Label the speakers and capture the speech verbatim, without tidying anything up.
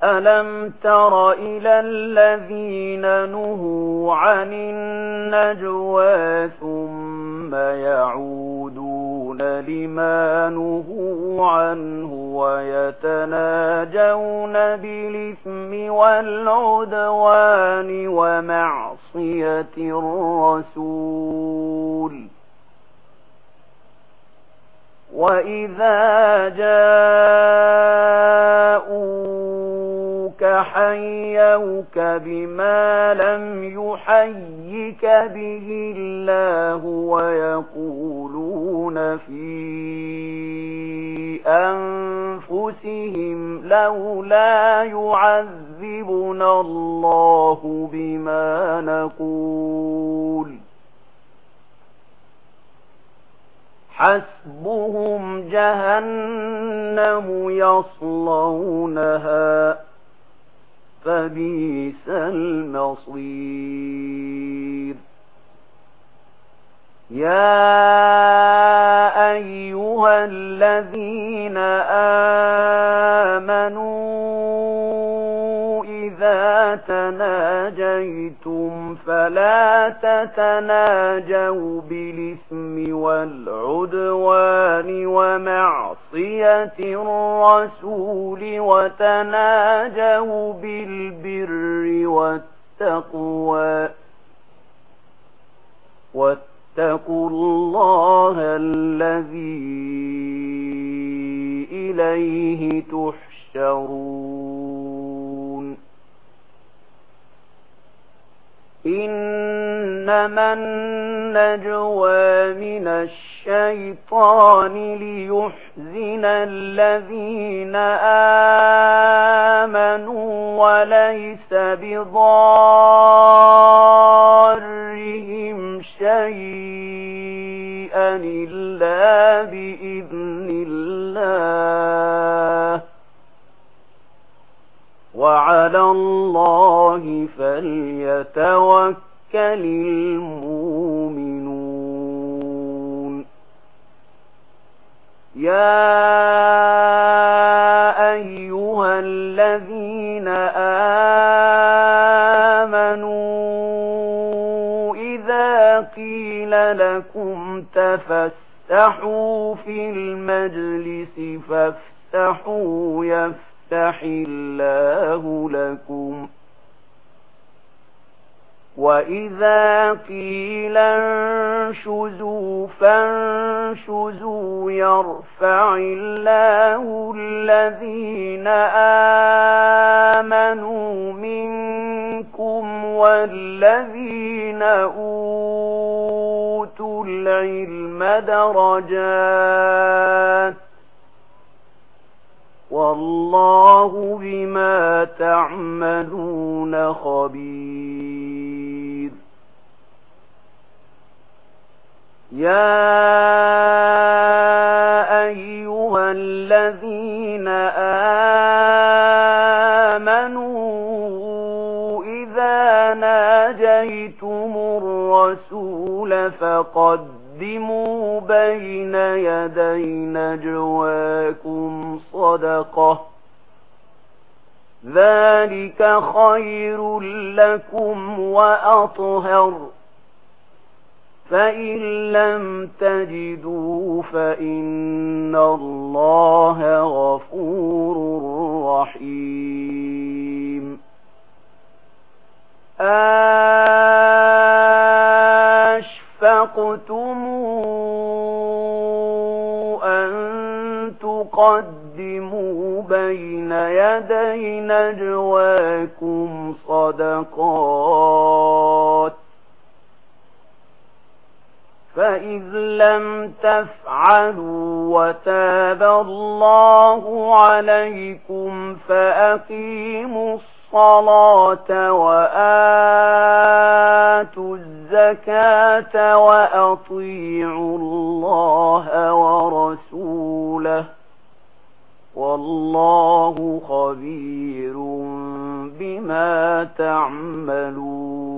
Speaker 1: ألم تر إلى الذين نهوا عن النجوى ثم يعودون لما نهوا عنه ويتناجون بالإثم والعدوان ومعصية الرسول وإذا جاءوك حيوك بما لم يحيك به الله ويقولون في أنفسهم لولا يعذبنا الله بما نقول حسبهم جهنم يصلونها فبئس المصير يا أيها الذين آمنوا إذا تناجيتم فلا تتناجوا بالإثم والعدوان ومعصية الرسول وتناجوا بالبر والتقوى واتقوا الله الذي إليه تحشرون إنما النجوى من الشيطان ليحزن الذين آمنوا وليس بضارهم شيئا إلا بإذن الله وعلى الله فليتوكل المؤمنون يا أيها الذين آمنوا إذا قيل لكم تفسحوا في المجلس فافسحوا يفسحوا يفتح الله لكم وإذا قيل انشزوا فانشزوا يرفع الله الذين آمنوا منكم والذين أوتوا العلم درجات والله بما تعملون خبير يا أيها الذين آمنوا إذا ناجيتم الرسول فقدموا بين يدي نجواكم صدقة ذلك خير لكم وأطهر فإن لم تجدوا فإن الله غفور رحيم أشفقتم أن تقدموا بين يدي نجواكم صدقات فإذ لم تفعلوا وتاب الله عليكم فأقيموا الصلاة وآتوا الزكاة وأطيعوا الله ورسوله والله خبير بما تعملون